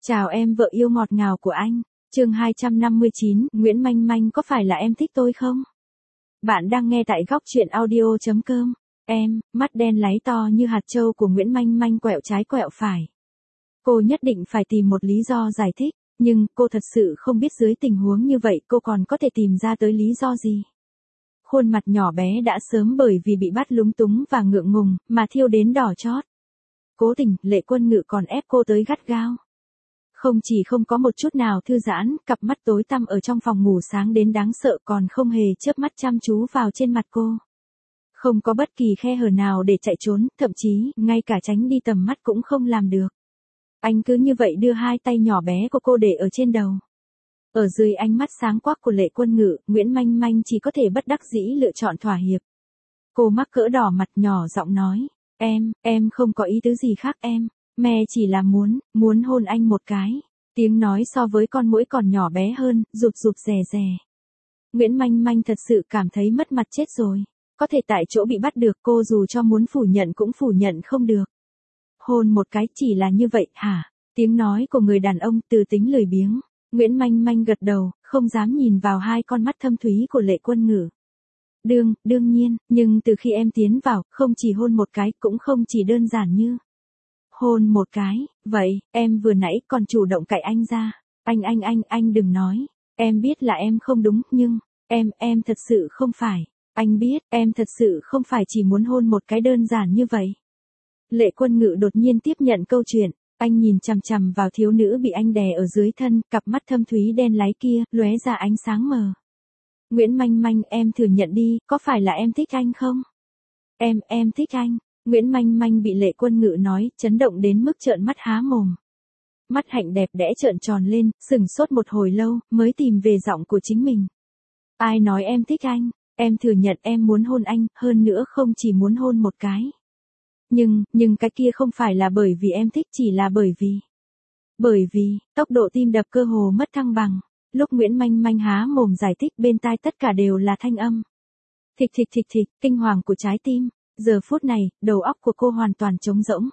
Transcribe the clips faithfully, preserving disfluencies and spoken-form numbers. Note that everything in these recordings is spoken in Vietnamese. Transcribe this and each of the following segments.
Chào em vợ yêu ngọt ngào của anh. Chương hai trăm năm mươi chín, Nguyễn Manh Manh có phải là em thích tôi không? Bạn đang nghe tại góc truyện audio chấm com. Em, mắt đen láy to như hạt châu của Nguyễn Manh Manh quẹo trái quẹo phải. Cô nhất định phải tìm một lý do giải thích, nhưng cô thật sự không biết dưới tình huống như vậy cô còn có thể tìm ra tới lý do gì. Khuôn mặt nhỏ bé đã sớm bởi vì bị bắt lúng túng và ngượng ngùng, mà thiêu đến đỏ chót. Cố tình, Lệ Quân Ngự còn ép cô tới gắt gao. Không chỉ không có một chút nào thư giãn, cặp mắt tối tăm ở trong phòng ngủ sáng đến đáng sợ còn không hề chớp mắt chăm chú vào trên mặt cô. Không có bất kỳ khe hở nào để chạy trốn, thậm chí, ngay cả tránh đi tầm mắt cũng không làm được. Anh cứ như vậy đưa hai tay nhỏ bé của cô để ở trên đầu. Ở dưới ánh mắt sáng quắc của Lệ Quân Ngự, Nguyễn Manh Manh chỉ có thể bất đắc dĩ lựa chọn thỏa hiệp. Cô mắc cỡ đỏ mặt nhỏ giọng nói, em, em không có ý tứ gì khác em. Mẹ chỉ là muốn, muốn hôn anh một cái. Tiếng nói so với con muỗi còn nhỏ bé hơn, rụp rụp rè rè. Nguyễn Manh Manh thật sự cảm thấy mất mặt chết rồi. Có thể tại chỗ bị bắt được cô dù cho muốn phủ nhận cũng phủ nhận không được. Hôn một cái chỉ là như vậy hả? Tiếng nói của người đàn ông từ tính lười biếng. Nguyễn Manh Manh gật đầu, không dám nhìn vào hai con mắt thâm thúy của Lệ Quân Ngự. Đương, đương nhiên, nhưng từ khi em tiến vào, không chỉ hôn một cái, cũng không chỉ đơn giản như hôn một cái, vậy, em vừa nãy còn chủ động cạy anh ra. Anh anh anh, anh đừng nói. Em biết là em không đúng, nhưng, em, em thật sự không phải. Anh biết, em thật sự không phải chỉ muốn hôn một cái đơn giản như vậy. Lệ Quân Ngự đột nhiên tiếp nhận câu chuyện. Anh nhìn chằm chằm vào thiếu nữ bị anh đè ở dưới thân, cặp mắt thâm thúy đen láy kia, lóe ra ánh sáng mờ. Nguyễn Manh Manh, em thừa nhận đi, có phải là em thích anh không? Em, em thích anh. Nguyễn Manh Manh bị Lệ Quân Ngự nói, chấn động đến mức trợn mắt há mồm. Mắt hạnh đẹp đẽ trợn tròn lên, sừng sốt một hồi lâu, mới tìm về giọng của chính mình. Ai nói em thích anh? Em thừa nhận em muốn hôn anh, hơn nữa không chỉ muốn hôn một cái. Nhưng, nhưng cái kia không phải là bởi vì em thích, chỉ là bởi vì. Bởi vì, tốc độ tim đập cơ hồ mất thăng bằng. Lúc Nguyễn Manh Manh há mồm giải thích bên tai tất cả đều là thanh âm. Thịch thịch thịch thịch, kinh hoàng của trái tim. Giờ phút này, đầu óc của cô hoàn toàn trống rỗng.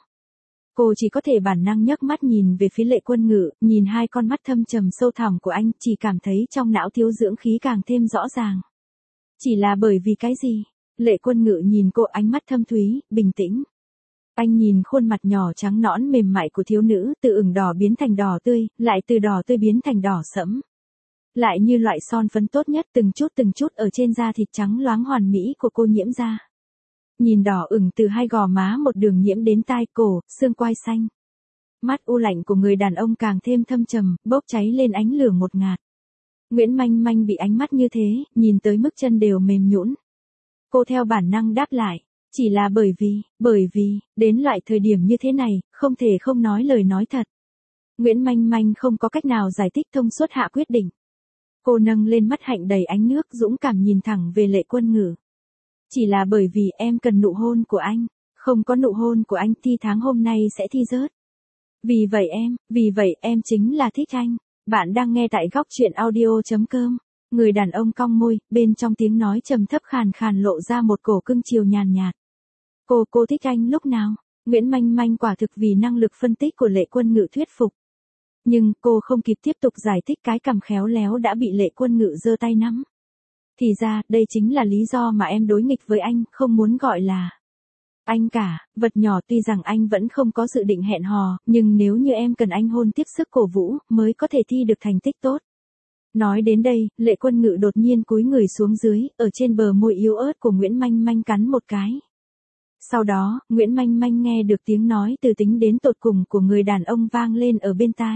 Cô chỉ có thể bản năng nhấc mắt nhìn về phía Lệ Quân Ngự, nhìn hai con mắt thâm trầm sâu thẳm của anh, chỉ cảm thấy trong não thiếu dưỡng khí càng thêm rõ ràng. Chỉ là bởi vì cái gì? Lệ Quân Ngự nhìn cô ánh mắt thâm thúy, bình tĩnh. Anh nhìn khuôn mặt nhỏ trắng nõn mềm mại của thiếu nữ, từ ửng đỏ biến thành đỏ tươi, lại từ đỏ tươi biến thành đỏ sẫm. Lại như loại son phấn tốt nhất từng chút từng chút ở trên da thịt trắng loáng hoàn mỹ của cô nhiễm ra. Nhìn đỏ ửng từ hai gò má một đường nhiễm đến tai cổ, xương quai xanh. Mắt u lạnh của người đàn ông càng thêm thâm trầm, bốc cháy lên ánh lửa ngột ngạt. Nguyễn Manh Manh bị ánh mắt như thế, nhìn tới mức chân đều mềm nhũn. Cô theo bản năng đáp lại, chỉ là bởi vì, bởi vì, đến loại thời điểm như thế này, không thể không nói lời nói thật. Nguyễn Manh Manh không có cách nào giải thích thông suốt hạ quyết định. Cô nâng lên mắt hạnh đầy ánh nước dũng cảm nhìn thẳng về Lệ Quân Ngự. Chỉ là bởi vì em cần nụ hôn của anh, không có nụ hôn của anh thi tháng hôm nay sẽ thi rớt. Vì vậy em, vì vậy em chính là thích anh. Bạn đang nghe tại góc truyện audio chấm com. Người đàn ông cong môi, bên trong tiếng nói trầm thấp khàn khàn lộ ra một cổ cưng chiều nhàn nhạt. Cô, cô thích anh lúc nào? Nguyễn Manh Manh quả thực vì năng lực phân tích của Lệ Quân Ngự thuyết phục. Nhưng cô không kịp tiếp tục giải thích cái cằm khéo léo đã bị Lệ Quân Ngự giơ tay nắm. Thì ra, đây chính là lý do mà em đối nghịch với anh, không muốn gọi là anh cả, vật nhỏ. Tuy rằng anh vẫn không có dự định hẹn hò, nhưng nếu như em cần anh hôn tiếp sức cổ vũ, mới có thể thi được thành tích tốt. Nói đến đây, Lệ Quân Ngự đột nhiên cúi người xuống dưới, ở trên bờ môi yếu ớt của Nguyễn Manh Manh cắn một cái. Sau đó, Nguyễn Manh Manh nghe được tiếng nói từ tính đến tột cùng của người đàn ông vang lên ở bên tai.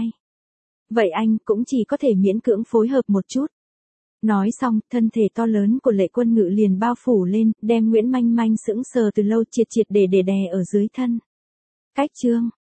Vậy anh cũng chỉ có thể miễn cưỡng phối hợp một chút. Nói xong, thân thể to lớn của Lệ Quân Ngự liền bao phủ lên, đem Nguyễn Manh Manh sững sờ từ lâu triệt triệt để để đè ở dưới thân. Cách chương